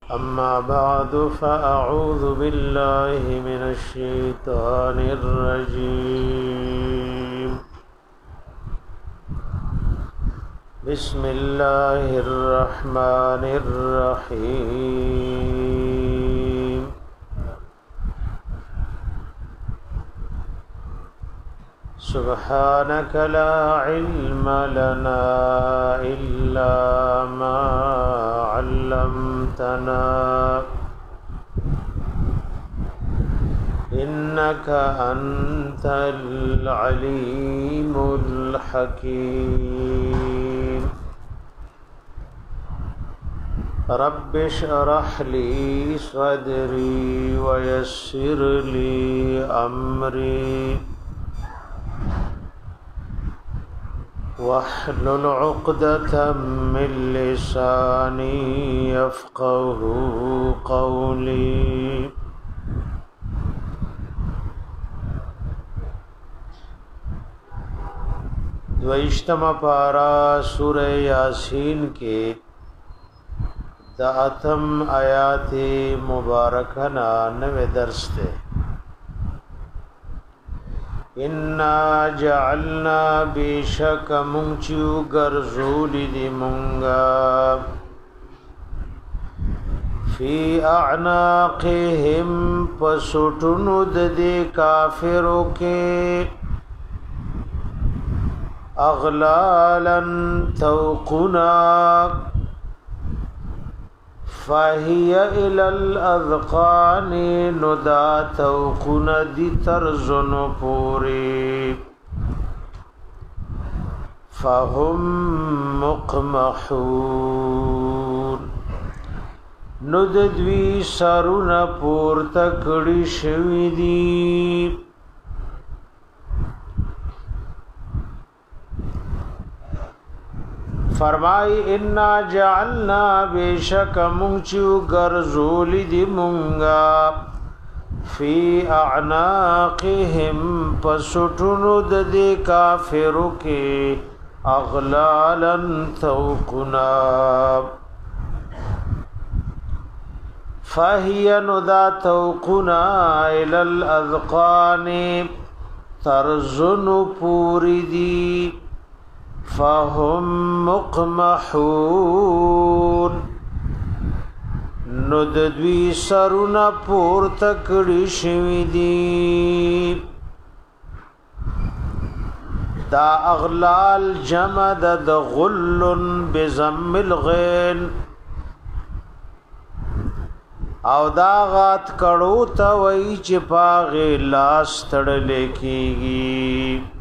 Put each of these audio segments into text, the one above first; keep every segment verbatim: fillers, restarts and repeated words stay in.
أما بعد فأعوذ بالله من الشيطان الرجيم بسم الله الرحمن الرحيم سبحانك لا علم لنا إلا ما علمتنا إنك أنت العليم الحكيم رب اشرح لي صدري ويسر لي أمري واحلل عقدة من لساني يفقه قولي دویشتم پارا سورہ یاسین کے دا اتم آیات مبارکنا نوے درس دے اِنَّا جَعَلْنَا بِشَكَ مُنْچِو گرزول دی منگا فی اعناقهم پسوٹند دے کافروں کے اغلالا توقنا فَهِيَ إِلَى الْأَذْقَانِ نُدَا تَوْقُنَ دِي تَرْزُنُ پوری فَهُمْ مُقْمَحُونَ نددوی سرون پور تکڑی شوی دی فرمائی انا جعلنا بیشک منچو گرزول دی منگا فی اعناقهم پسٹند دی کافرو کے اغلالا توقنا فہی ندا توقنا الى الاذقان ترزن پوری دی فهم مقمحون نددوی سرون پور تکڑی شوی دی دا اغلال جمد دا غل بزم الغین او دا غات کڑو تا وی چپاغی لاس تڑلے کی گی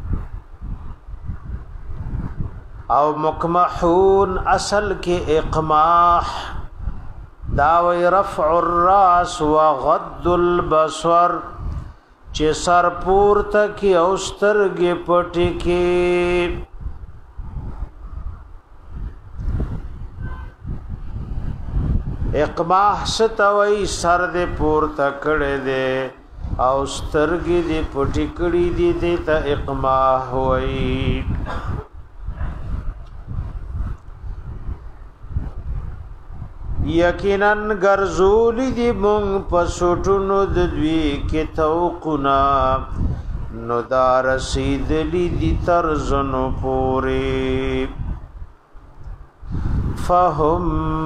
او مقمحون اصل کے اقماح داوی رفع الراس و غد البصر چه سر پور تکی اوسترگی پٹی کی اقماح ستوی سر دے پور تکڑے دے اوسترگی دے پٹی کڑی دی دیتا اقماح ہوئی یقیناً گرزولی دی مونگ پسوٹنو ددوی کی توقنا ندار سیدلی دی ترزنو پوری فهم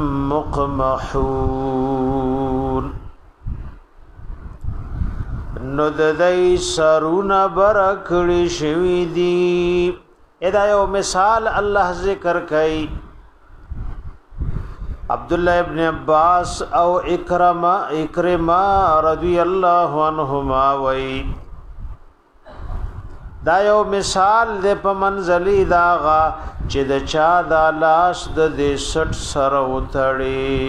مقمحون نددائی سرون برکڑی شوی دی ادایو مثال اللہ ذکر کئی عبداللہ ابن عباس او اکرمہ اکرمہ رضی اللہ عنہما وی دا یو مثال دے پا منزلی داغا چی دا چا دا لاس دا دے سٹ سر اتڑی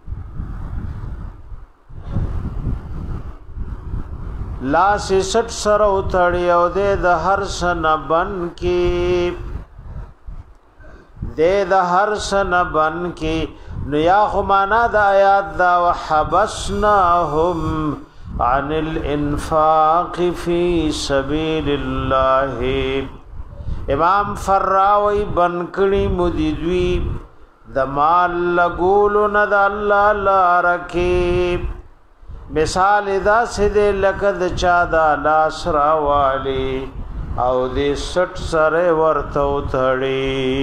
لاس سٹ سر اتڑی او دے دا ہر سن بن کی دے دا ہر سن بن کی نو یا خمانا دا آیات دا وحبسناهم عن الانفاق فی سبیل اللہ امام فراوی بنکڑی مدیدوی د مال لګولو نه د الله لار کې مثال دا سده لکه د چا دا لاس راوالی او دې سټ سره ورته وتړي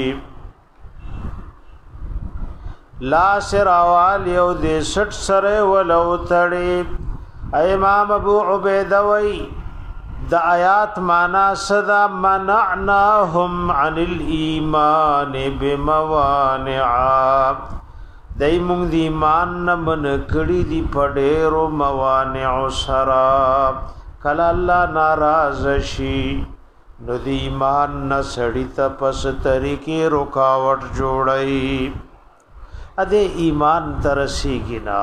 لاس راوالی او دې سټ سره ولو تړي امام ابو عبیده وی د آیات معنا صدا منعناهم عن الايمان بموانع دای مونږ دی ایمان نه من کړي دی پډېرو موانع سرا کله الله ناراض شي نو دی ایمان نه سړی ته پس طریقې رکاوټ جوړي ا دې ایمان ترسيږي نا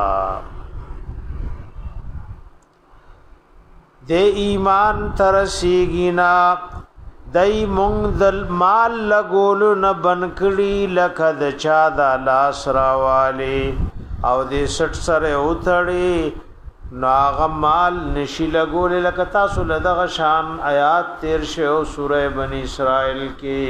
دے ایمان ترسیگی نا دای مونږ دل مال لګولو نه بنکړي لکه د چا دا لاس راوالی او دې سټ سره اوتړي ناغه مال نشي لګول لکه تاسو لدغه شان آیات تیر شو سوره بنی اسرائیل کې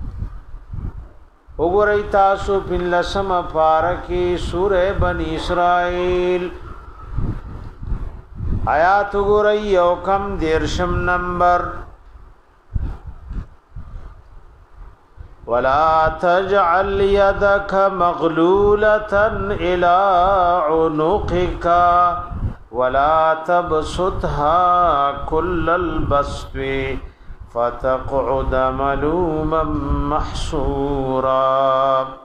وګورئ تاسو په لسم پارکی سوره بنی اسرائیل آیات وګورئ یو کم دیرشم نمبر ولا تجعل يدك مغلولة إلى عنقك ولا تبسطها كل البسط فتقعد ملوما محسورا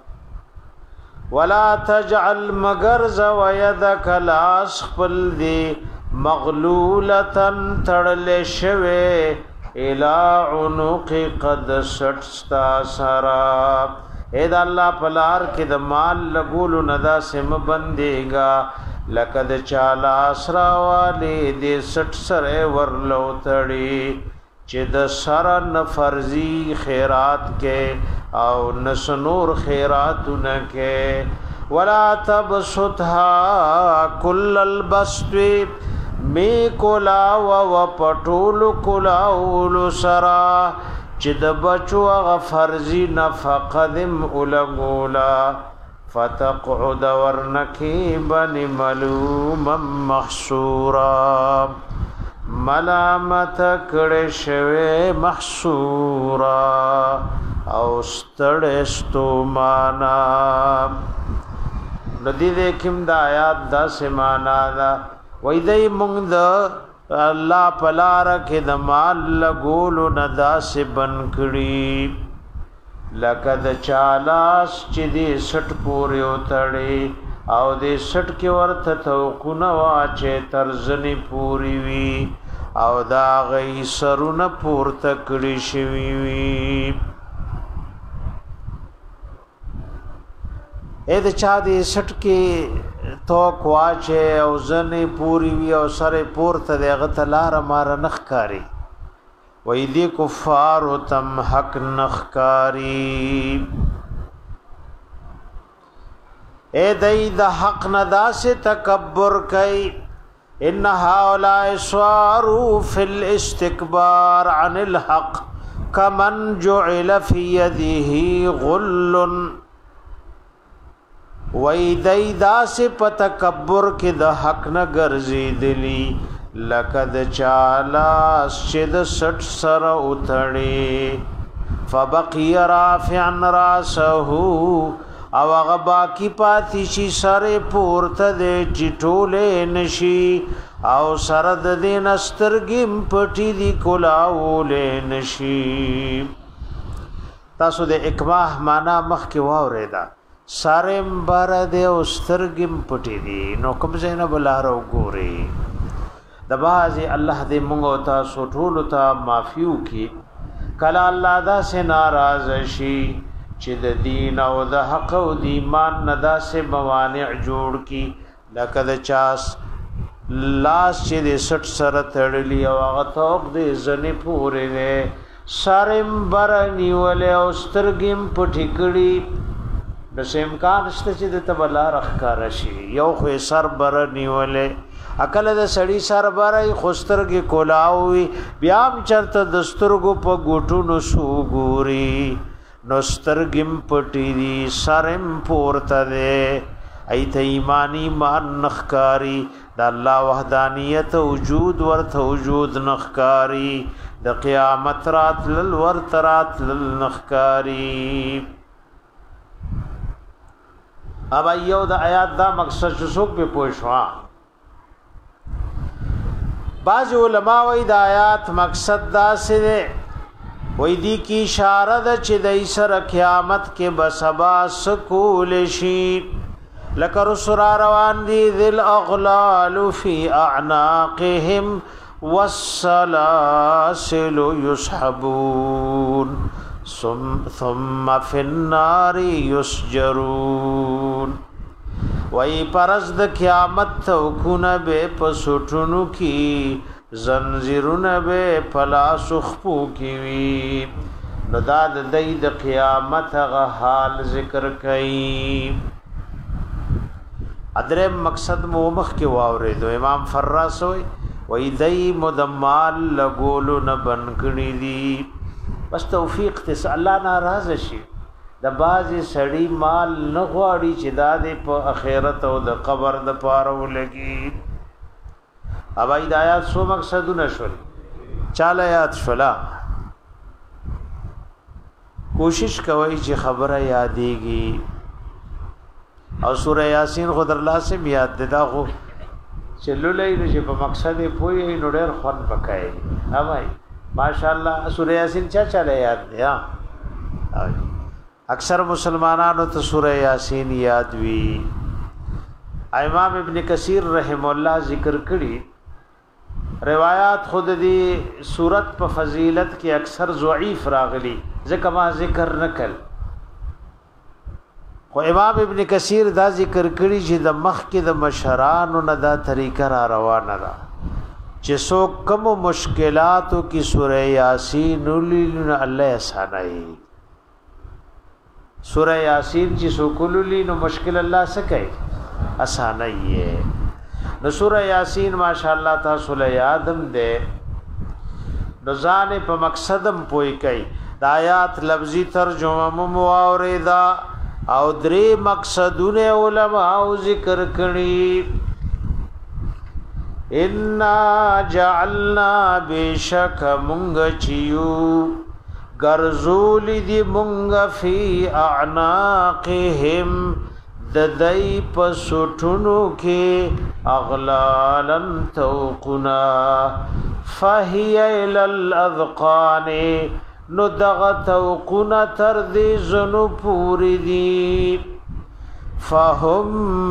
ولا تجعل مغرز ويدك لاس خپل دی مغلولتن تړل شوه الى عنق قد سټستا سرا اے د الله پلار کې د مال لګول ندا سم بندېګا لقد چالا اسرا والے دې سټ سره ورلو تړي چې د سرن فرضي خیرات کې او نسنور خیراتونه کې ولا تبسطها كل البسط می کولا و و پټول کولا اول سرا چې د بچو غ فرضی نفقه دم اولغولا فتقعد ورنکبن ملوم محصورا ملامت کړه شوه محصورا او ستړستو معنا ندی دې کوم د آیات د سمانا دا وای دای مونږ د الله پلار کې د مال لګولو نه داسې بن کړي لکه د چالاس چې دې سټ پورې وتړي او دې سټ کې ورته توقونه واچې ترزنی پوری وي او دا غي سرونه پورته کړي شوي وي اې د چا دې سټ کې تو کواچه او زنه پوری وی او سره پورته دغه تلار مار نخکاری وې دې کفار تم حق نخکاری اے دای د حق ندا سے تکبر کئ ان هؤلاء سواروا فی الاستكبار عن الحق كمن جعل في يده غل وای دای داس په تکبر کې د حق نه ګرځیدلی لقد چالا شد سټ سر اوتړي فبقي رافعا راسه او هغه باقی پاتې شي سره پورته د چټولې نشي او سره د دین سترګم پټي دی کولاولې نشي تاسو د اکماه معنا مخ کې واورېدا سارم بار دے او سترګم پټی دی نو کوم زینب لارو ګوري د بازي الله دې مونږ او تاسو ټول ته معفو کی کلا الله دا سے ناراض شي چې د دین او د حق او د ایمان ندا سے موانع جوړ کی لکه د چاس لاس چې د سټ سره تړلی او هغه توق دې زنه پورې نه سارم بار نیول او سترګم پټی کړي د سیمکان شته چې د تبلا رخکار شي یو خو سر بر نیولې عقل د سړی سر برای خوسترګي کولاوي بیا هم چرته دسترګو په ګوټونو سو ګوري نسترگم پټی دی سرم پورته دی ایت ایمانی مان نخکاری دا الله وحدانیت وجود ورته وجود نخکاری د قیامت رات لل ورته رات لل نخکاری. اب ایو د آیات دا مقصد څوک به پوښوا. بعض علماء وی د آیات مقصد دا سره وی دی کی اشاره ده چې د ایسر قیامت کې بسبا سکول شي لکه رسول روان دي ذل اغلال فی اعناقهم والسلاسل يسحبون ثم في النار يسجرون. وی پرز د قیامت توکونه به پسټونو کی زنجیرونه به پلا سخپو کی وی نو دا د دې د قیامت غ حال ذکر کئ. ادره مقصد مو مخ کې واورې دو امام فراس وی وی دای مدمال لګولو نه بنکړی دی بس توفیق ته الله ناراض شي د بازي سړی مال نه غواړي چې دا د په اخرت او د قبر د پاره ولګي. ابا ہدایت سو مقصدونه شول چاله یاد شولا کوشش کوي چې خبره یادېږي او سوره یاسین خود الله سے یاد ددا خو چلولې چې په مقصد پوي نو ډېر خوان پکای ها بھائی ماشاءالله سوره یاسین چا چاله یاد دی ها اکثر مسلمانانو ته سوره یاسین یاد وی. امام ابن کثیر رحم الله ذکر کړي روایات خود دی صورت په فضیلت کې اکثر ضعیف راغلي ځکه ما ذکر نکل خو امام ابن کثیر دا ذکر کړي چې د مخ کې د مشرانو نه دا طریقه را روانه ده چې سو کم مشکلاتو کې سوره یاسین ولین الله اسانای. سوره یاسین چې سو کوللی نو مشکل الله سکے اسانای. نو سوره یاسین ماشاءالله تاسو له یادم ده نو ځان په مقصدم پوي کوي د آیات لفظي ترجمه مو اوریدا او درې مقصدونه علماء ذکر کړي. ان جعلنا بشک مونږ چيو غرزول دي مونږ فی اعناقهم د دای په سټونو کې اغلالن توقنا فهي الى الاذقان نو دغه توقنا تر دې زنو پوری دي فهم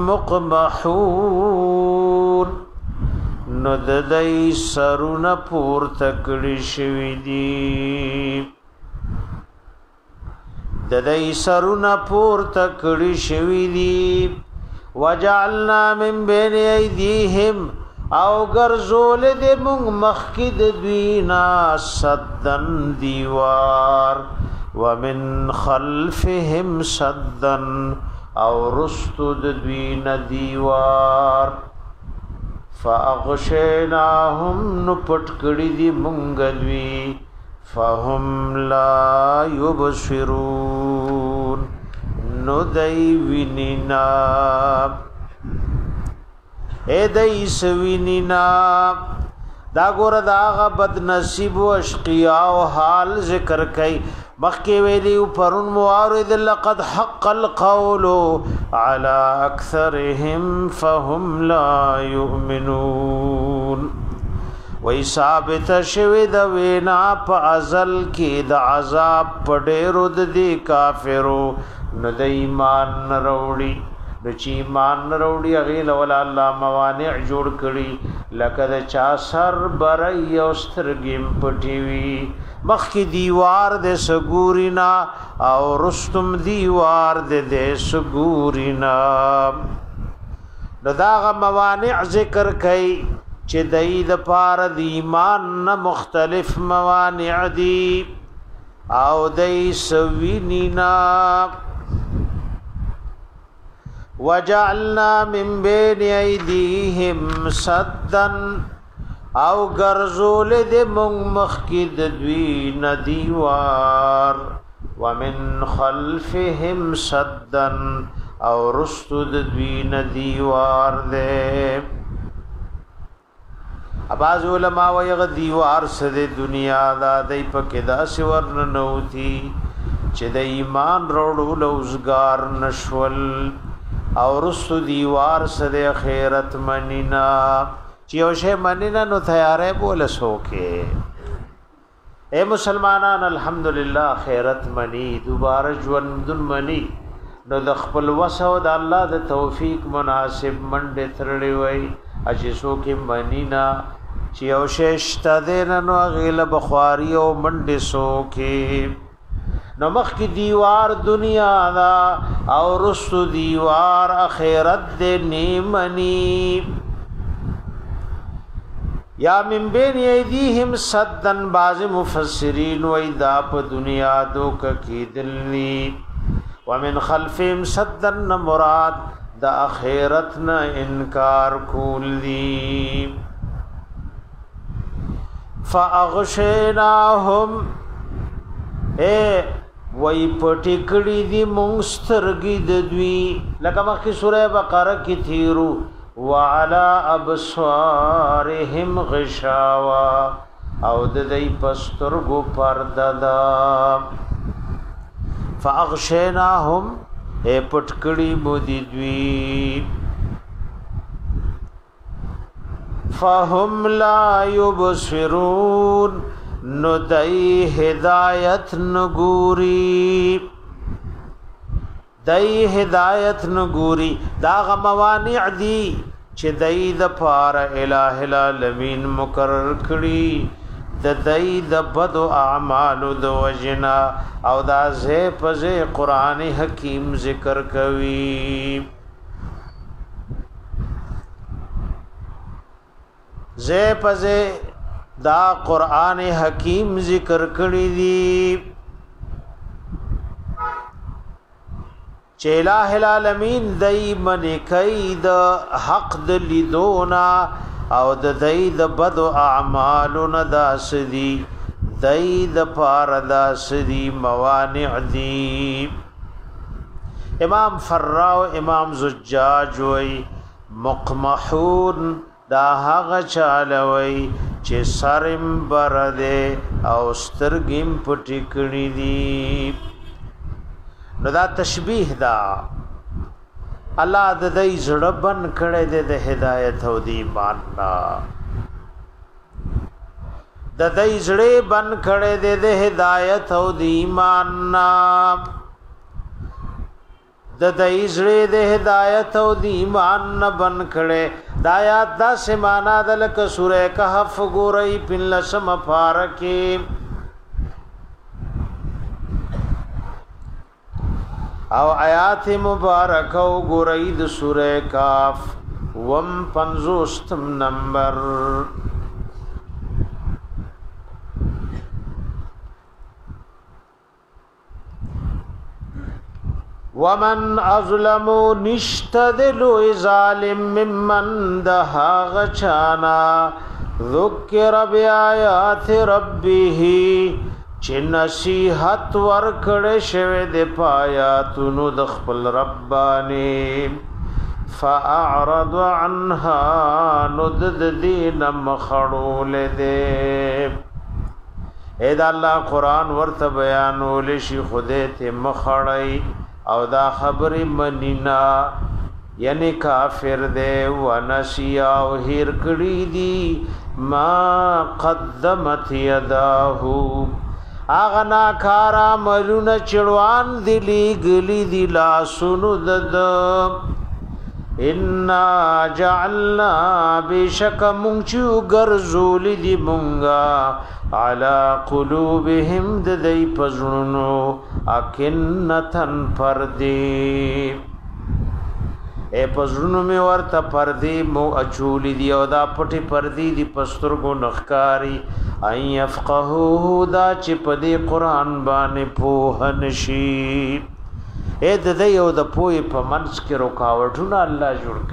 مقمحون نو د دای سرونه پور تکړی شوی دي د دای سرونه پور تکړی شوی دي. وجعلنا من بین ایدیهم او ګرځول دې مونږ مخکې د دوینا صدن دیوار ومن خلفهم صدن او رستو د دوینا دیوار فاغشیناهم نو پټ کړی دي مونږ دوی فهم لا یبصرون نو دای وینینا اے دای سوینینا. دا ګور دا غ بد نصیب او اشقیا او حال ذکر کئ مخکې ویلی پرون موارد لقد حق القول على اکثرهم فهم لا يؤمنون. وی ثابت شوی د وینا په ازل کې د عذاب پډېرو د دي کافرو نو د ایمان وروړي د چی ایمان وروړي غیل ولا الله موانع جوړ کړي لکه د چا سر بري او سترګم پټيوي مخ کی دیوار د سګورینا او رستم دیوار د د سګورینا. داغه موانع ذکر کړي چې دای د پار د ایمان نه مختلف موانع دي او دای سوینینا. وجعلنا من بين ايديهم سدا او غرزول د مخ مخ کی د دوی ندیوار ومن خلفهم صدا او رستو د دوی نه دیوار ده. اباز علماء ویغ دیوار سد دنیا دا دی پکې دا سور نوتی چې د ایمان وروړو لوزګار نشول او رستو دیوار سد خیرت منینا چې او شه منینا نو تیارې بوله سوکه. اے مسلمانان الحمدللہ خیرت منی دوباره ژوندون منی نو د خپل وسو د الله د توفیق مناسب منډه ترړی وای اجي سو کې منینا چې او ششت دین نو غیل بخاری او منډه سو کې نو مخ کی دیوار دنیا دا او رسو دیوار اخرت دې نیمنی یا من بین ایدیهم صدن. باز مفسرین و ایدا په دنیا دوک کی دلنی ومن خلفهم صدن مراد د اخرت نه انکار کول دی. فاغشیناهم اے وای پټکړی دی مونسترګی د دوی لکه مخکې سوره بقره کې تیرو وعلى ابصارهم غشاوا او د دې پسترګو پرددا. فاغشیناهم اے پټکړی مودي دوی فهم لا يبصرون نو دای هدایت نګوري دای هدایت نګوري دا غموانع دي چې دای د پار الٰه العالمین مقرر کړي د دای د بد اعمال د وجنا او دا زه پزه قران حکیم ذکر کوي. زه پزه دا قران حکیم ذکر کړی دی چې الٰه العالمین دای من کید حق د لیدونا او د دای د بد اعمالنا داسدی دای د پار داسدی موانع دی. امام فراو امام زجاج وی مقمحون دا هغه چالوي چې سرم برده او سترګم پټی کړی دی. نو دا تشبیه دا الله د دې زړه بن کړي د هدایت او د ایمان نا د دې زړه بن کړي د هدایت او د ایمان نا د دې زړه د هدایت او د ایمان نه بن کړي دا یاد دا سمانا دلک سوره کهف ګورئ پنلسم فارکه او آیات مبارک او ګورئ د سوره کاف وم پنځوستم نمبر. ومن اظلم نشتدل ظالم ممن دها غچانا ذکر بیاات ربه چې نصیحت ورکړې شوه د پایاتونو د خپل ربانی فاعرض عنها ند دین مخړول دې اې دا الله قران ورته بیانول شي خوده ته مخړی او دا خبر منینا یعنی کافر دې ونسیا او هیر کړی دی ما قدمت یداه اغنا کارا ملونه چړوان دلی گلی دی لا سونو دد ان جعلنا بشک مونچو غرزول دی مونگا علی قلوبهم ددی پزړونو اکنتن پردی اے پزړونو می ورته پردی مو اچولی دی او دا پټی پردی دی پسترګو نخکاری اي يفقهوا دا چې په دې قران باندې په نشي اې د دې یو د پوي په منځ کې رکاوټونه الله جوړ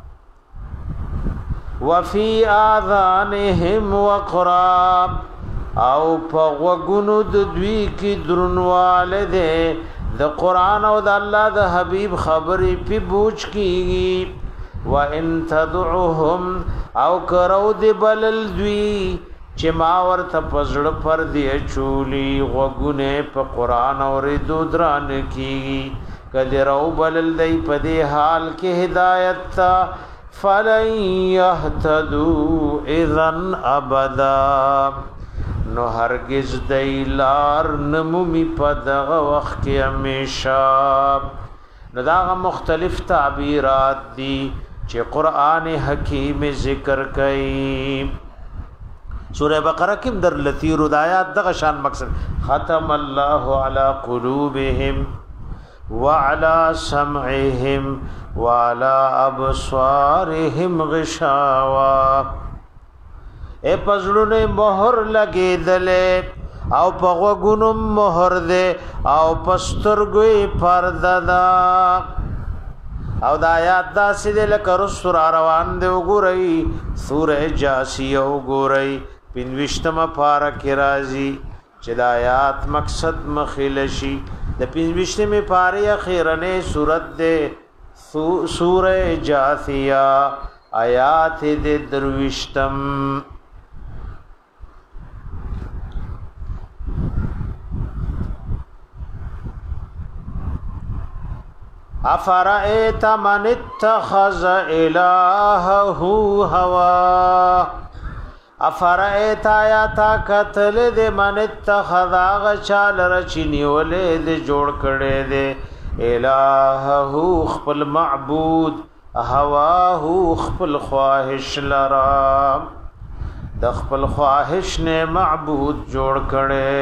کړی وفي اذانهم وقرا او په وګونو د دوی کې درنواله ده د قران او د الله د حبيب خبرې په بوج کیږي وان تدعوهم او کرو دی بلل دوی چې ما ورته پزړه پر دی چولی وګونه په قران او ردو دران کیږي کدی رو بلل دی په دې حال کې هدایت تا فلن يهتدوا اذن ابدا نو هرگز دیلار نمومی پا دغا وقت کی ہمیشہ نو داغا مختلف تعبیرات دی چه قرآن حکیم ذکر کئی سورہ بقرہ کم در لطیر دایات دغا شان مقصد ختم اللہ علی قلوبهم وعلى سمعهم وعلى ابصارهم غشاوہ اے پزړونه مہر لګې دلې او په غوګونو مہر دې او پسترګوي پرده دا او د آیات دا سید لکه رسول روان دی وګورئ سورہ جاسیه وګورئ پنځشتمه پارا کې راځي چې د آیات مقصد مخلشي د پنځشتمه پاره اخیرنه سورۃ ده سورہ جاسیه آیات دې درويشتم افرائیت من اتخذ الہه هوا افرائیت آیاتا قتل دے من اتخذ آغا چال رچینی ولے دے جوڑ کڑے دے الہه خپل معبود هواه خپل خواہش لرا د خپل خواہش نے معبود جوڑ کڑے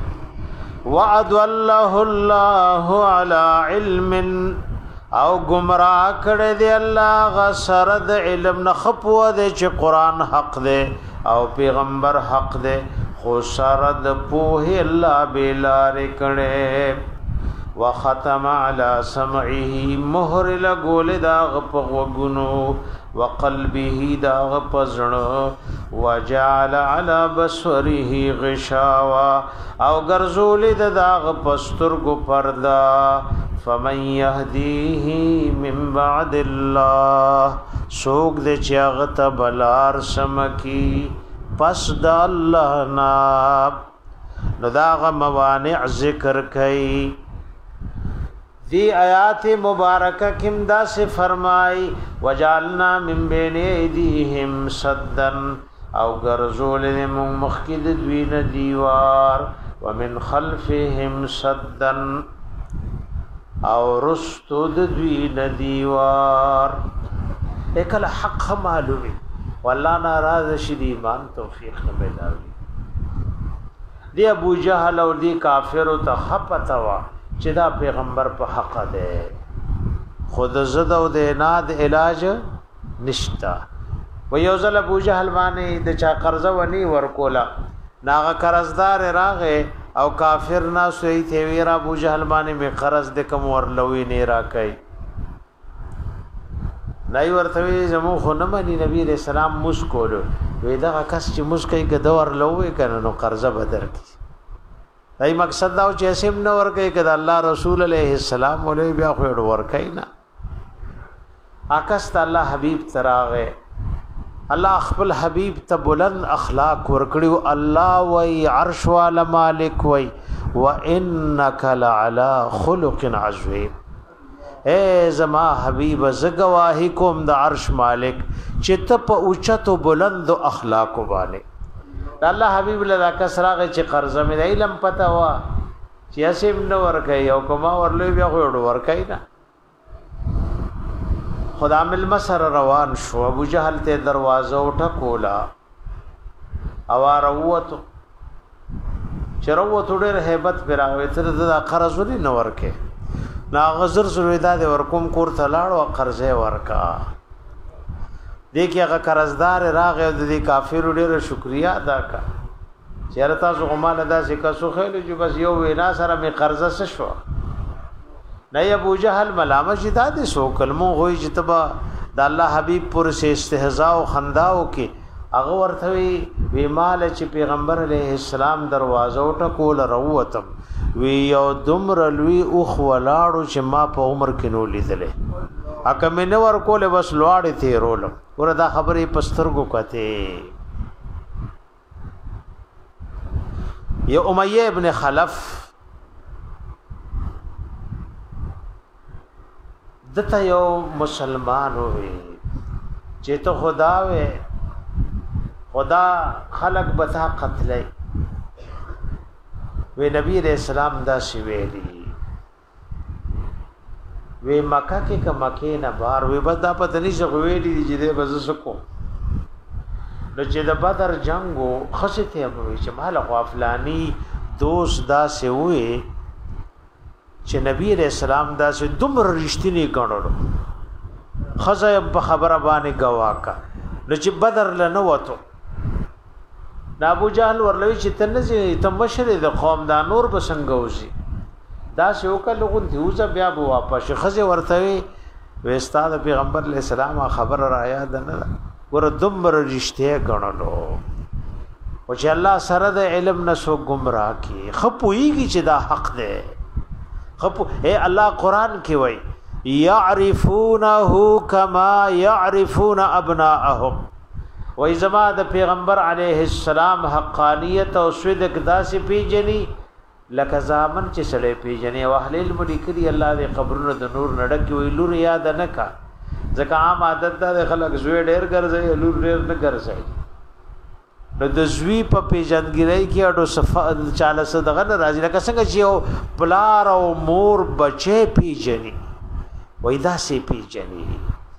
وعد الله الله على علم او گمراه کړه دی الله غسرد علم نه خپو دی چې قران حق دی او پیغمبر حق دی خو سرد په الله بلار کړه وختم على سمعه مهر لګول دا په وګونو وقلبه دا پزړه وجعل على بصره غشاوه او ګرځول دا پسترګو پردا فمن يهديه من بعد الله سوق دې چاغت بلار سمکی پس د الله نا نو دا موانع ذکر کئ دی آیات مبارکہ کم دا سے فرمائی وجعلنا من بین ایدیہم صدن او گرزول من مخکد دوین دیوار ومن خلفهم صدن او رستو دوین دیوار ایکل حق معلومی واللہ ناراض شد ایمان توفیق نمیلاوی دی ابو جہل اور دی کافر تا خپتوا چې دا پیغمبر په حق ده خود زد او د ناد علاج نشتا و یو ځل ابو جهل باندې د چا قرض ونی ورکولا ناغه قرضدار راغه او کافر نا سوی ته ویرا ابو جهل باندې می قرض د کوم ورلوي نه راکای نای ورته زمو خو نه مني نبی رسول الله مسکولو وې دا کس چې مسکای ګدور لوي کنه نو قرض بدر کی دای مقصد دا چې اسیم نو ورکه کده الله رسول علیه السلام ولې بیا خو ور کینا اکست الله حبیب تراغه الله خپل حبیب ته بلند اخلاق ورکړو الله وی عرش وال مالک وی وانک لعلى خلق عظیم اے زما حبیب زګواهی کوم د عرش مالک چې ته په اوچتو بلند اخلاق باندې الله حبیب لدا کسراغه چې قرض مې د علم پتا وا چې اسیم نو ورکه یو کوما ورلوي بیا خو ورکای نه خدا مل مسر روان شو ابو جهل ته دروازه وټکولا اوار ووت چروت ډېر hebat پیراوي تر د قرض ولې نو ورکه نا غزر سویدا د ورکوم کور ته لاړو قرضه ورکا دیکھیں اگر قرضدار راغ او د کافر ډېر شکریا ادا کا چیرې تاسو غمال ادا سکه سو خېل جو بس یو وینا سره می قرضه شو نه ابو جهل ملامت شدا دي سو کلمو وای چې تبا د الله حبيب پر سے استهزاء او خندا او کې هغه ورته وی مال چې پیغمبر علیه السلام دروازه ټکول وروتم وی یو دمر لوی اوخ ولاړو چې ما په عمر کې نو لیدلې اکه مې نو ور کوله بس لواړې تیرولم وردا خبرې پسترګو کته یو امیہ ابن خلف دته یو مسلمان وي چې ته خدا وې خدا خلق بتا قتلې وی نبی علیہ السلام دا سی ویلی وی مکه کې ک مکه نه بار وی بدا پته نشي ویلی چې دې بز سکو نو چې د بدر جنگو خصته وي چې مال غفلانی دوست دا سی وې چې نبی علیہ السلام دا سی دومره رښتینی ګڼلو خزه په خبره باندې گواکا نو چې بدر لنه وته ابو جهل ورلوي چې تنځي تمشر د قوم دا نور بسنګوزي دا شو کله غون دیوزه بیا بو واپس خزه ورته وي استاد پیغمبر علیہ السلام خبر را یاد نه ور دمر رښتیا غنلو او چې الله سره د علم نسو گمراه کی خپويږي چې دا حق ده خپو اے الله قران کې وای يعرفونه كما يعرفون ابناءهم وای زما د پیغمبر علیه السلام حقانیت او صدق داسې پیجنی لکه زامن چې سړی پیجنی او اهل علم لیکلي الله دې قبرونو د نور نډک وی لور یاد نه کا ځکه عام عادت ده خلک زوی ډیر ګرځي لور ډیر نه ګرځي نو د زوی په پیجنګری کې اډو صفه چاله صدغه راځي لکه څنګه چې یو پلار او مور بچي پیجنی وای داسې پیجنی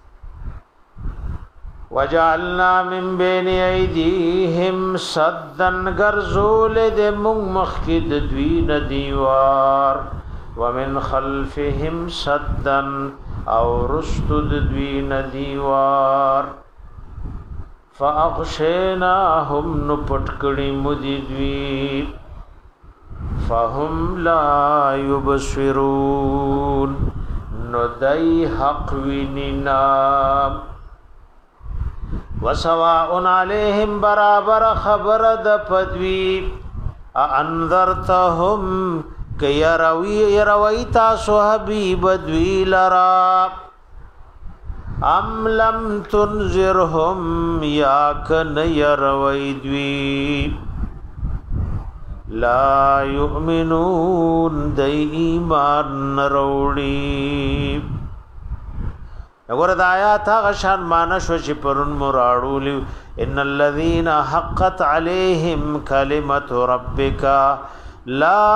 وجعلنا من بين ايديهم سدا غرزول د مخکد دوین دیوار ومن خلفهم سدا او رست دوین دیوار فاغشيناهم نپټکړي مدي دوی فهم لا يبصرون نو دای حق ویننا وسواء عليهم برابر خبر د پدوی انذرتهم کيروي يروي تاسو حبيب دوی لرا ام لم تنذرهم یا کن يروي دوی لا يؤمنون د ایمان نروړي وګوره د آیات هغه شان معنا شو چې پرون مراړول ان الذين حقت عليهم كلمه ربك لا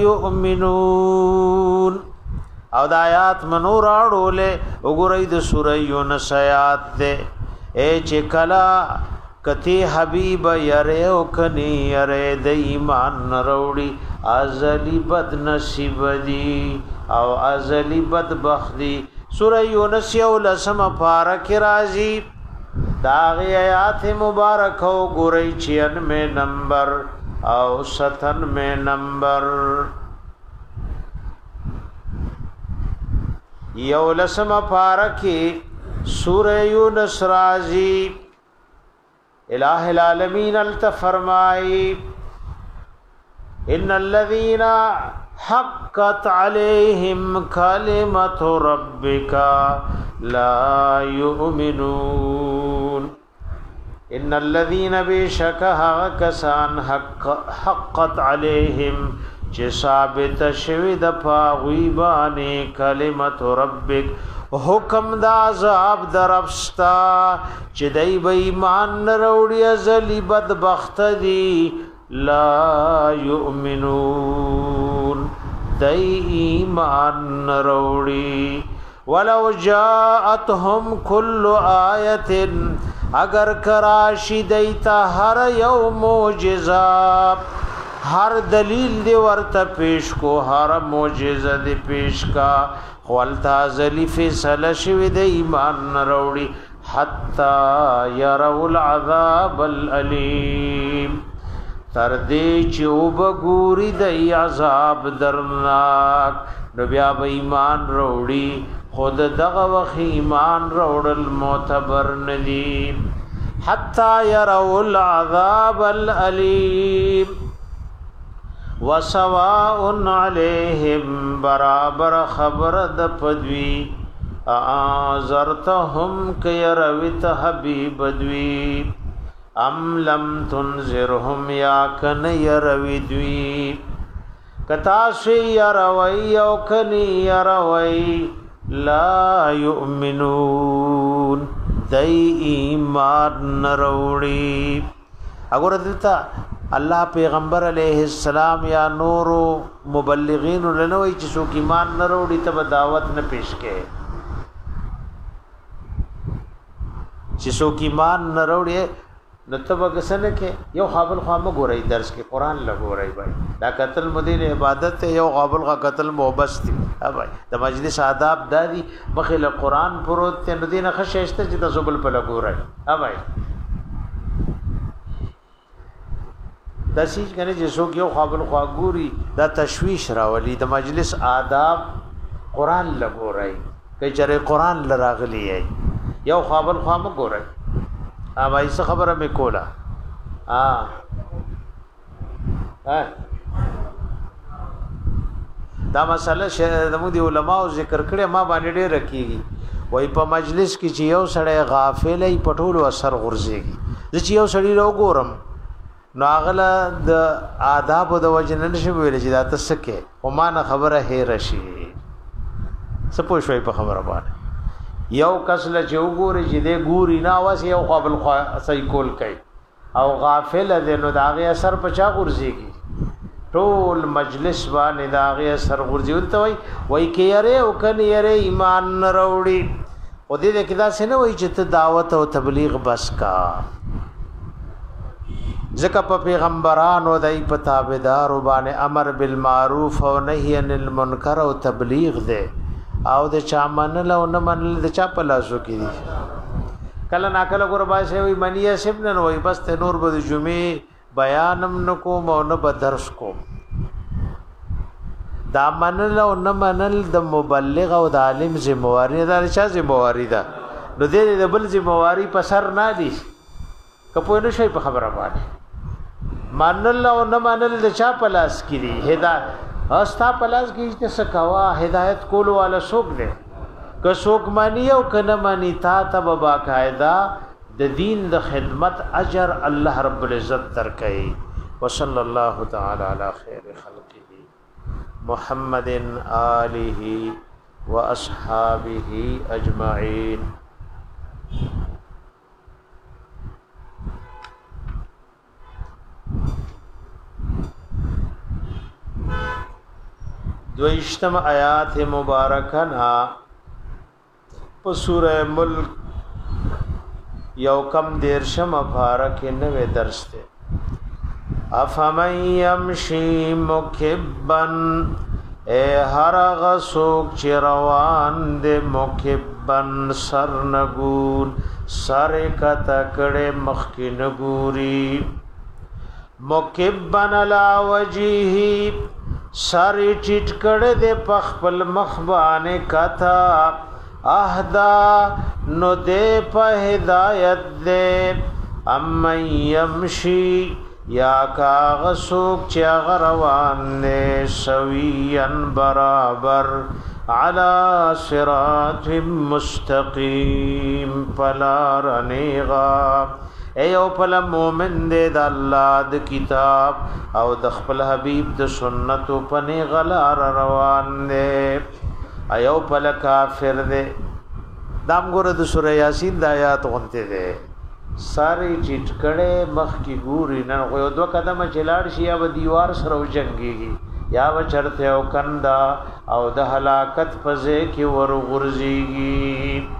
يؤمنون او د آیات منو راړول وګوره د سوره یونس آیات ده اے چې کلا کتی حبیب یره او کني یره د ایمان نروړي ازلی بد نصیب دي او ازلی بدبخت دي سورہ یونس یو لسم پارک رازی داغی آیات مبارک ہو گوری چھین میں نمبر او ستن میں نمبر یو لسم پارکی سورہ یونس رازی الہ العالمین التفرمائی ان الذین حقت عليهم كلمة ربك لا يؤمنون ان الذين بشكها كسان حق حقت عليهم چې ثابت شوی د پاغویبانه کلمت ربک حکم د عذاب درفستا چې دای به ایمان وروړي ازلی بدبخت دي لا یؤمنون دای ایمان وروړي ولو جاءتهم كل آیه اگر کراشی دیتا هر یو معجزہ ہر دلیل دی ورته پیش کو ہر معجزہ دی پیش کا خولتا ذلی فیصله شوی د ایمان وروړي حتا يروا العذاب الالم تر دې چې وبګوري د عذاب درناک نو بیا به ایمان وروړي خود دغه وخت ایمان وروړل معتبر ندی حتى يروا العذاب الأليم وسواء عليهم برابر خبر د پدوی آزرتهم كيرويت حبيب دوی ام لم تنذرهم یا کن يروي دوی کتا شي يروي او کني يروي لا يؤمنون دای ایمان نروړي اگر دلته الله پیغمبر علیہ السلام یا نور مبلغین لنوي چې څوک ایمان نروړي ته دعوت نه پیش کړي چې څوک ایمان نروړي نو ته وګسنه کې یو قابل خامه ګورای درس کې قران لګورای بھائی دا قتل مدیر عبادت یو قابل کا قتل محبس دي ها بھائی د مجلس آداب دادی مخله قران پروت ته ندینه خششته چې د زبل په لګورای ها بھائی دا سیج کنه چې څوک یو قابل خوا ګوري دا تشویش راولي د مجلس آداب قران لګورای کای چره قران لراغلی ای یو قابل خوا م ګورای ا وای څه خبره مې کولا ها ها دا مسله شه د مو دی علماء ذکر کړي ما باندې ډېر رکیږي وای په مجلس کې چې یو سړی غافل ای پټول اثر غورځيږي چې یو سړی رو ګورم نو اغله د آداب د وجنه نشي ویل چې دا تسکه او ما نه خبره هي رشي سپو شوي په خبره باندې یو کس له چې وګوري چې د ګوري نه واس یو قابل صحیح کول کوي او غافل دی نو داغه اثر په چا غورځيږي ټول مجلس باندې داغه اثر غورځي ولته وای وای کې یاره او کني یاره ایمان نه وروړي او دې کې دا څنګه وای چې ته دعوت او تبلیغ بس کا ځکه په پیغمبرانو دای په تابعدار باندې امر بالمعروف او نهي عن المنکر او تبلیغ دی او د چا منل او نه منل د چا په لاسو کې دي کله ناکله قربا شي وي منیا سب نه وي بس ته نور به جمعه بیانم نکو مو نه به درس کو دا منل او نه منل د مبلغ او د عالم ذمہواری ده چا ذمہواری ده نو دې د بل ذمہواری په سر نه دي کپو نه شي په خبره باندې منل او نه منل د چا په لاس کې دي هدا استا په لاس کې چې سکوا هدایت کول والا څوک دی که څوک مانی او کنه مانی تا ته با قاعده د دین د خدمت اجر الله رب العزت درکړي وصلی الله تعالی علی خیر خلقه محمد آله واصحابه اجمعین. دویشتم آیات مبارکہ نا په سورہ ملک یو کم دیرشم پارک نوے درس تے افمن یمشی مکبن اے هر غسوک چی روان دے مکبن سرنگون سر کتا کڑے مخی نگوری مکبن علا وجیہی ساری ټیټ کړه دې پخپل مخبانه کتا اهدا نو دې په هدایت دې ام يمشي یا کاغسوک چې غروان نه سویان برابر على صراط مستقیم پلارنیغا ایو پل مومن دے دا اللہ دا کتاب او د خپل حبیب د سنت پنی غلار روان دے ایو پل کافر دے دام گورد سورہ یاسین دا آیات غنتے دے ساری چیٹ کڑے مخ کی گوری نن غیو دو قدم چلاڑ شی یا با دیوار سرو جنگی گی یا با چرتے او کندا او د ہلاکت پزے کی ور غرزی گی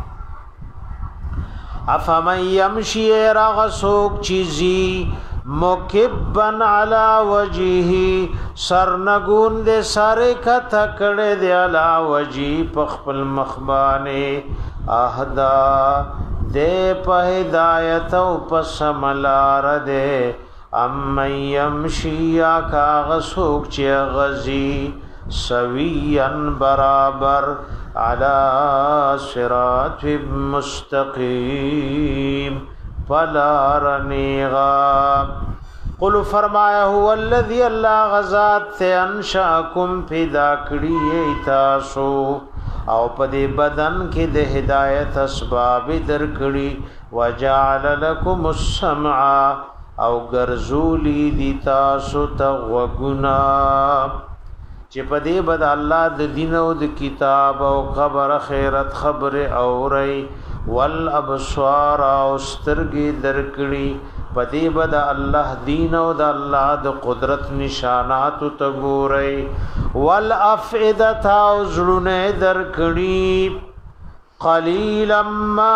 افمن یمشی راغسوک چیزی مکبن علا وجیہی سرنگون دے سارے کا تکڑے دے علا وجی پخپل مخبانے اہدا دے پہ ہدایت و پسملار دے امن یمشی یا کاغسوک چی غزی سویاً برابر على صراط مستقیم پلارنیغا قل فرمایا هو الذي الله غزاد ته انشاکم پیدا کړی تاسو او په دې بدن کې د هدایت اسباب درکړي وجعل لكم السمع او ګرځولي دي تاسو ته وګنا چې په دې بد الله د دین او د کتاب او خبر خیرت خبر اوري والابصار او سترګې درکړي په دې بد الله دین او د الله د قدرت نشانات ته ګوري والافئده او زړونه درکړي قلیلا ما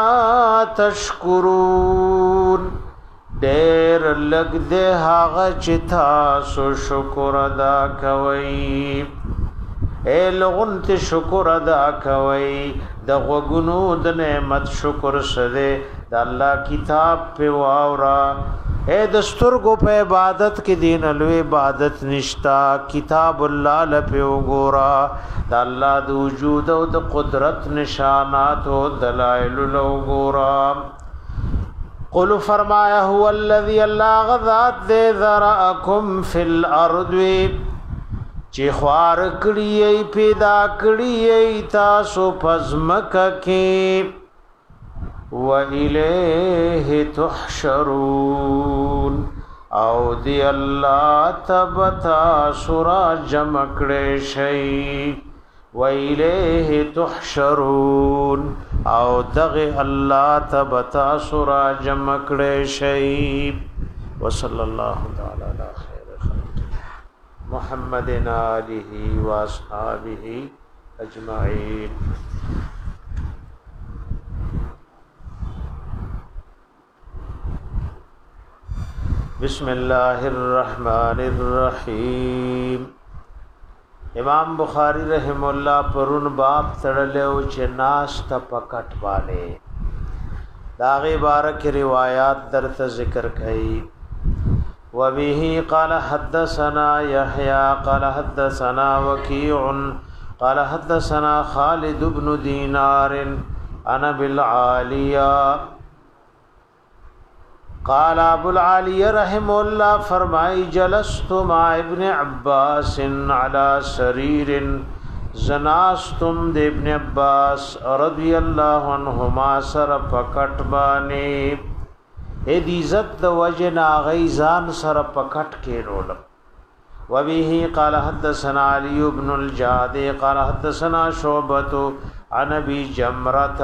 تشکرون ډېر لګ دې هغه چې تاسو شکر ادا کوئ اے لغون ته شکر ادا کوئ د غوګونو د نعمت شکر سره د الله کتاب په واورا اے دستورګو په عبادت کې دین له عبادت نشتا کتاب الله لپاره وګورا د الله د وجود او د قدرت نشانات او دلائل له وګورا قل فرمایا هو الذي الله غذات ذی ذرأکم فی الارض چې خوار کړی پیدا کړی تاسو پزمک کې و الیه تحشرون او دی الله تبتا سورا جمع کړی شي و الیه تحشرون او دغه الله تبتا سورا جمع کړی شي وصلی الله تعالی علی خیر خلق محمد آله و اصحابہ اجمعین بسم الله الرحمن الرحیم امام بخاری رحم الله پرون باب تړلو چې ناس ته پکټ والے داغه بارک روایت درته ذکر کړي وبه قال حدثنا يحيى قال حدثنا وكيع قال حدثنا خالد بن دينار انا بالعاليه قال ابو العالیہ رحم اللہ فرمائی جلست مع ابن عباس على سریر زناستم د ابن عباس رضی اللہ عنہما سر پکٹ بانے اے دی عزت د وجنا غیزان سر پکٹ کے رولم وبه قال حدثنا علی بن الجاد قال حدثنا شعبۃ عن ابي جمرة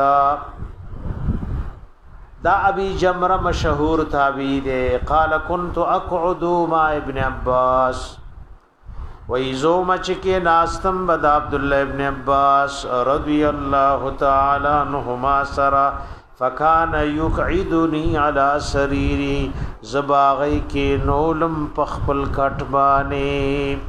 دا ابي جمره مشهور تابعی دے قال كنت اقعد مع ابن عباس وایزو مچکه ناستم بد عبد الله ابن عباس رضی الله تعالی عنهما سرا فكان يقعدني على سريري زباغي کې نولم پخپل کټبانه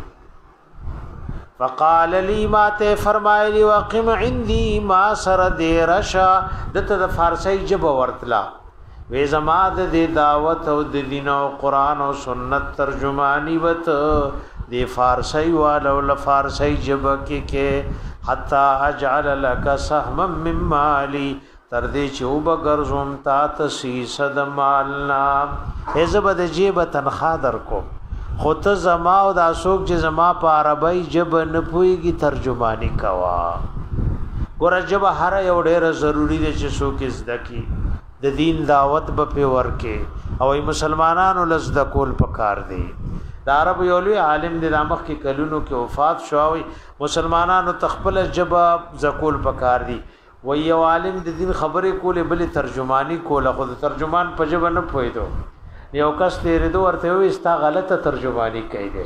فقال لي ما ته فرمایلی وقم عندي ما سر دې رشا دته د فارسی جب ورتلا وې زما د دعوت او د دین او قران او سنت ترجمانی وت د فارسی والو ل فارسی جب کې کې حتا اجعل لك سهما من مالي تر دې چې وبګرزم تا تسی صد مالنا حزب د جیب تنخوا درکو خود زما او د اسوک چې زما په عربی جب نه پويږي ترجمانی کوا ګور جب هر یو ډېر ضروری دی چې څوک زده کی د دین دعوت به په ورکه او مسلمانانو لزد کول پکار دی د عرب یو لوی عالم د رامخ کې کلونو کې وفات شوی مسلمانانو تخپل جب زکول پکار دی و یو عالم د دین خبرې کولې بل ترجمانی کوله خود ترجمان په جب نه پویدو یو کس تیرې دو ورته وي استا غلطه ترجمانی کوي دي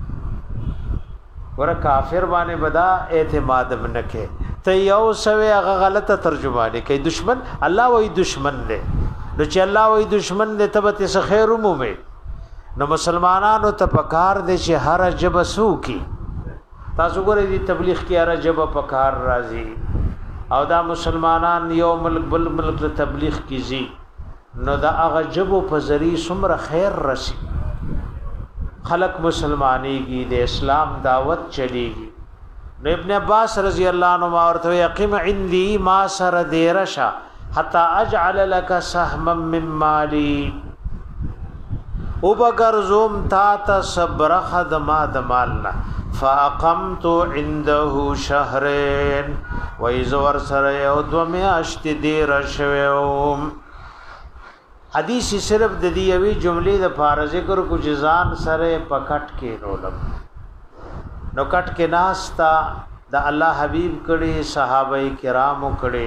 ور کافر باندې بدا اعتماد منکه ته یو سوي هغه غلطه ترجمانی کوي دشمن الله وای دشمن دی نو چې الله وای دشمن دی ته به څه خیر ومومي نو مسلمانانو ته پکار دي چې هر جب سو کی تاسو ګورئ دی تبلیغ کې هر جب پکار راځي او دا مسلمانان یو ملک بل ملک ته تبلیغ کیږي نو دا هغه جبو په ذری سمره خیر رسی خلق مسلمانیږي د اسلام دعوت چلیږي نو ابن عباس رضی الله عنه ورته یقیم عندي ما سر دیرشا حتا اجعل لك سهما من مالي وبگر زوم تا تا صبر خدما دمالنا فاقمت عنده شهرين ويزور سره یو دو میاشت دیر شویم. حدیث صرف د دې یوې جملې د فار ذکر کو جزان سره پکټ کې رولم نو کټ کې ناستا د الله حبیب کړي صحابه کرام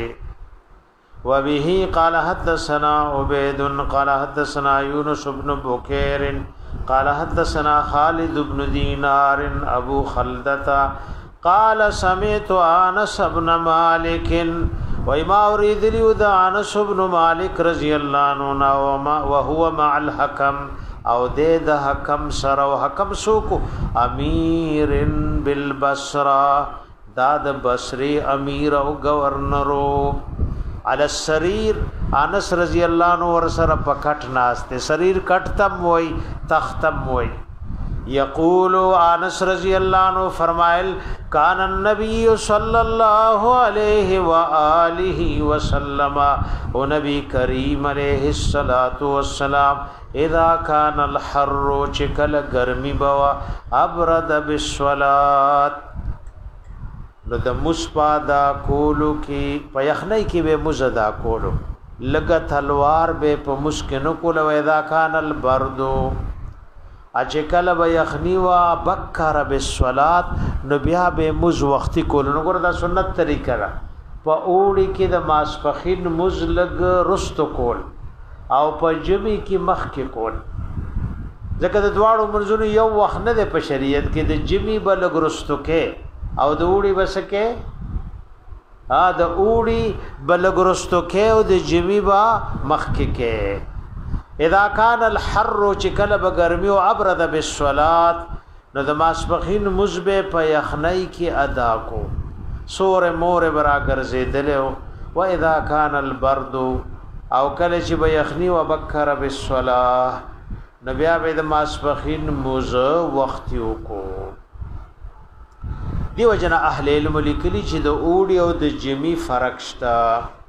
کړي و به قال حدثنا عبید قال حدثنا یونس بن بکیر قال حدثنا خالد بن دینار ابو خلدتا قال سمعت انس بن مالک وما اريد ليود انس بن مالك رضي الله عنه وهو مع الحكم او د حکم سره او حکم سوکو امیر بالبصره داد بصری امیر او گورنرو على السرير انس رضی الله عنه ور سره پکټ ناشته سریر کټتم وای تختم وای یقول انس رضی اللہ عنہ فرمائل کان النبی صلی اللہ علیہ وآلہ وسلم و نبی کریم علیہ الصلوۃ والسلام اذا کان الحر چکل گرمی بوا ابرد بالصلاۃ نو د مصپادا کولو کی پیخنی کی به مزدا کولو لگا تلوار به په مسکنو کولو اذا کان البرد اچکل به یخنی وا بکر بالصلات نو بیا به مز وختي کول نو ګور دا سنت طریقه را په اوړي کې د ماسپخین مز لګ رستو کول او په جمی کې مخ کې کول ځکه د دواړو منځونو یو وخت نه د په شریعت کې د جمی بل رستو کې او د اوړي بسکه ا د اوړي بل رستو کې او د جمی با مخ کې کې اذا كان الحر چکل بگرمی و ابرد بالصلات نو د ماسپخین مزبه په یخنی کی ادا کو سور مور برا ګرځیدلو و اذا كان البرد او کله چې به یخنی و بکر بالصلاه نو بیا به د ماسپخین مز وخت یو کو دیو جنا اهل علم لیکلی چې د اوړي او د جمی فرق شته.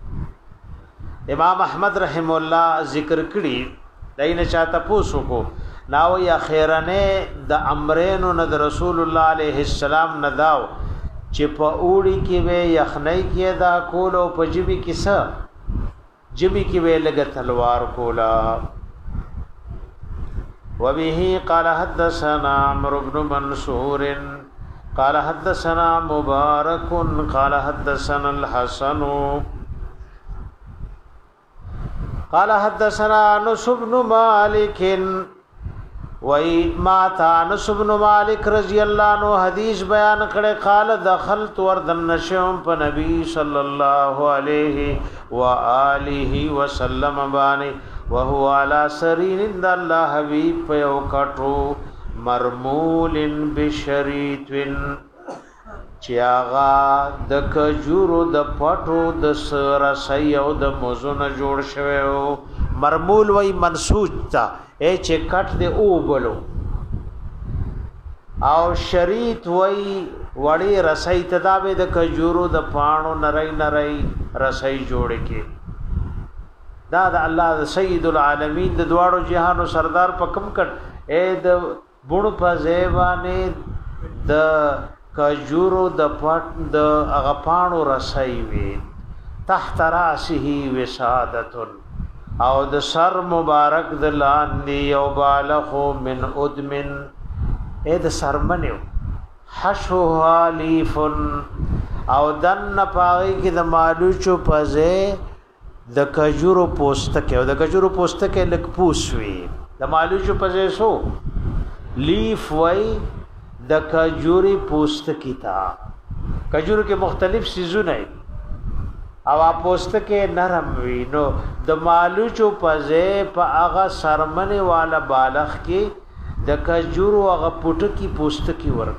امام احمد رحم الله ذکر کړي داینه چاته پوسو کو ناو یا خیرنه د امرین او د رسول الله علیه السلام نداو چې په اوړي کې وې یخنۍ کې دا کول او په جبي کې څه جبي کې وې لګ تلوار کولا. وبه قال حدثنا عمرو بن منصور قال حدثنا مبارك قال حدثنا الحسن قال حدثنا انس بن مالك وای ما تا انس بن مالک رضی الله عنه حدیث بیان کړي قال دخلت وردن نشم په نبی صلی الله علیه و آله وسلم باندې وهو على سرير عند الله حبيب په یو کټو مرمول بشریط چیاغا د کجورو د پټو د سرسای او د موزونه جوړ شوی مرمول وای منسوج تا اے چې کټ دې او بلو او شریط وای وړي رسای تدابه د کجورو د پانو نری نری رسای جوړ کې دا د الله سید العالمین د دواړو جهانو سردار په کم کټ اے د بونو په زیبانه د کجورو د پټ د اغپانو رسای وی تحت راسه وسادت او د سر مبارک د لاندې او بالغ من ادمن اې د سرمنیو حشو حلیف او دن پاغي کې د مالوچو پزه د کجورو پوستکه او د کجورو پوستکه لک پوسوي د مالوچو پزه سو لیف وای د کجوري پوستکی تا کجورو کې مختلف سيزونه او پوستکه نرم وي نو د مالوچو پزه په هغه سرمنه والا بالغ کې د کجورو هغه پټکی پوستکی ور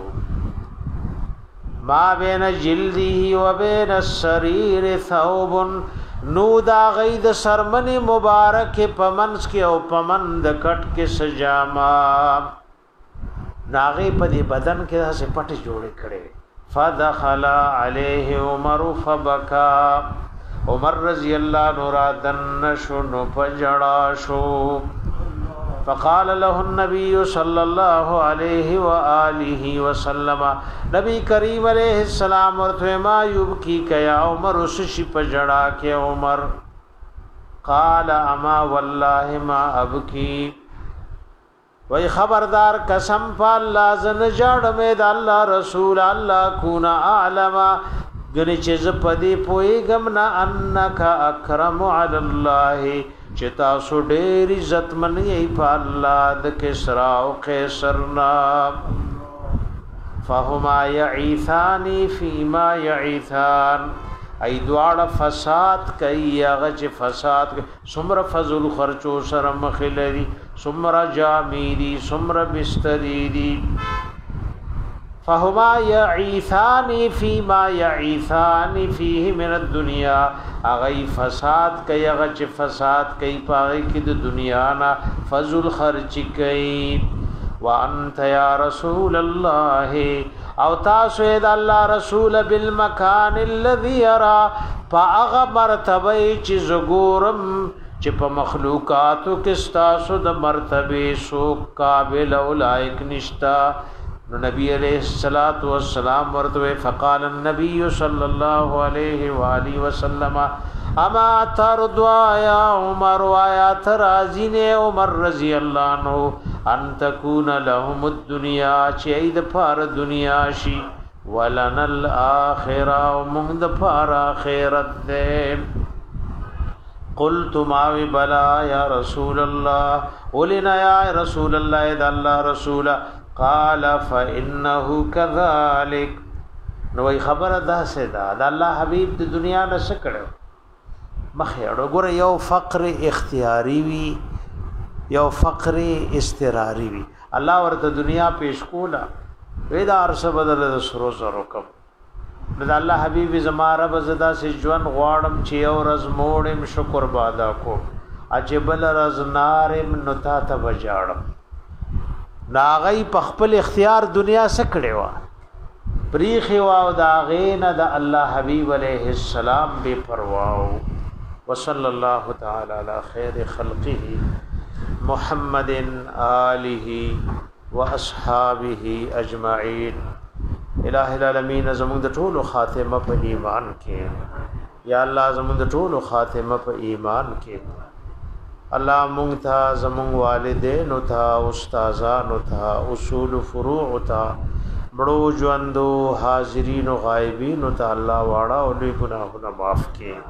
کړو ما بین جلده و بین السرير ثوب نو دا غید سرمنه مبارک پمنس کې او پمن د کټ کې سجاما ناغه په دې بدن کې داسې پټ جوړې کړي. فدخل عليه عمر فبكى عمر رضی اللہ عنہ را دن شو نو پجڑا شو فقال له النبي صلى الله عليه وآله وسلم نبی کریم علیہ السلام ورته ما یبکی کیا عمر وسشی پجڑا کے عمر قال اما والله ما ابکی وی خبردار قسم پا اللہ زن جاڑ میں دا اللہ رسول اللہ کونا اعلما گنی چیز پدی پوئی گمنا انکا اکرم علی اللہ چتا سو دیر عزت من یہی پا اللہ دا کسرا و قیسرنا فہما یعیثانی فیما یعیثان ای دوار فساد کئی اغچ فساد کئی سمر فضل خرچو سر مخلری سمر جامی دی سمر بستری دی فہما یعیثانی فیما یعیثانی فیہ من الدنیا اغی فساد کئی اغچ فساد کئی پاگئی کی دنیا نا فضل خرچ کئی وانت یا رسول اللہ او تاسو اید اللہ رسول بالمکان الذي یرا پا اغا مرتبه چی زگورم چی پا مخلوقاتو کستاسو دا مرتبه سوک قابل اولائک نشتا نبی علیہ السلام ورتوے فقال النبی صلی اللہ علیہ وآلہ وسلم اما ترضا یا عمر وایا ترازین عمر رضی اللہ عنہ ان تکون لهم الدنیا چید پار دنیا شی ولن الاخرہ ومند پار آخرت دے قلت ماوی بلا یا رسول اللہ قلنا یا رسول اللہ اذا اللہ رسول قال فإنه كذلك نوې خبره ده سدا د الله حبيب د دنیا نه سکړو مخېړو ګوره یو فقر اختیاري وي یو فقر استراري وي الله ورته دنیا پیش کولا ودا ارس بدل د سرو زرو کم د الله حبيب زما رب زدا سي ژوند غواړم چې او رز موړم شکر بادا کو اجبل رز نارم نتا ته بجاړم ناغی پخپل اختیار دنیا سکڑے وا پریخی واو دا غین دا اللہ حبیب علیہ السلام بے پرواو وصلی اللہ تعالی علی خیر خلقه محمد آلہ و اصحابہ اجمعین الہ العالمین زمون دا طول خاتمہ پا ایمان کے یا اللہ زمون دا طول خاتمہ پا ایمان کے اللہ مونږ ته زمونږ والدینو ته استادانو ته اصول فروع ته مړو ژوندو حاضرینو غایبینو ته الله واړه او لوی ګناهونه معاف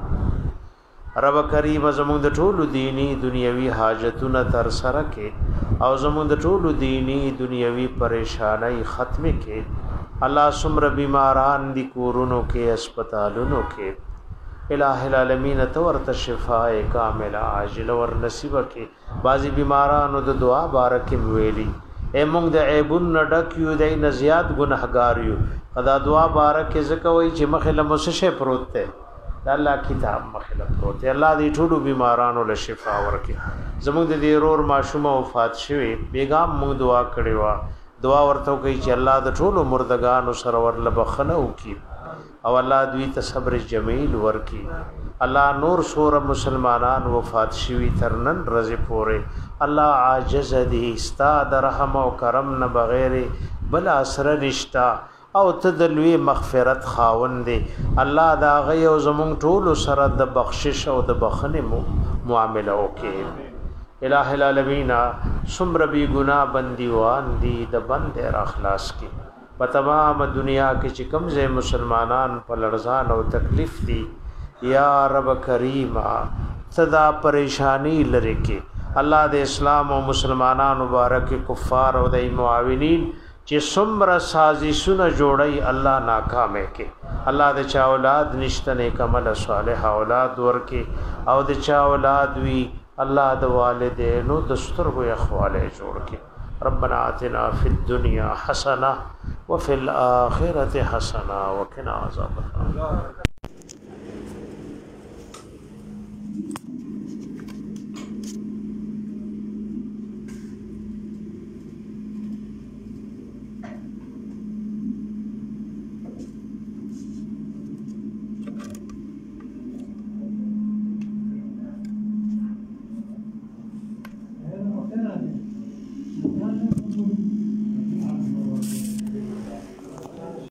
کړي رب کریم زمونږ د ټولو دینی دنیوي حاجتونه تر سره کړي او زمونږ د ټولو دینی دنیوي پریشانای ختم کړي الله سمر بیماران دی کورونو کې هسپتالونو کې الہ العالمین تورت شفاء کامل عاجل ور نصیب کې بازی بیمارانو د دعا بارکم ویلی اے مونږ د عیبون نډک یو د نه زیات ګناهګار یو خدا دعا بارک زکوي چې مخله مسشه پروت ته الله کتاب مخله پروت ته الله دې ټولو بیمارانو له شفا ورکړي زموږ د دې رور ماشومه وفات شوی بیګام مونږ دعا کړې وا دعا ورته کوي چې الله د ټولو مردگانو سره ورله بخنه وکي او الله دوی ته صبر جمیل ورکی الله نور سور مسلمانان وفات شوی ترنن رضی پوره الله عاجز دی استاد رحم او کرم نه بغیر بل اثر نشتا او تدلوی مغفرت خاوند دی الله دا غي او زمون ټول سره د بخشش او د بخنه معامله وکي الہ العالمین سمر بی گناہ بندیوان دی د بند را اخلاص کی په تمام دنیا کې چې کوم ځای مسلمانان په لړزان او تکلیف دي یا رب کریم صدا پریشانی لری کې الله د اسلام او مسلمانانو مبارک کفار او د معاونین چې څومره سازشونه جوړي الله ناکامه کې الله د چا اولاد نشته نیک عمل صالح اولاد ورکه او د چا اولاد وی الله د والدینو د سترګو اخواله جوړ کې ربنا آتنا فی الدنیا حسنه وفي الآخرة حسنة وقنا عذاب النار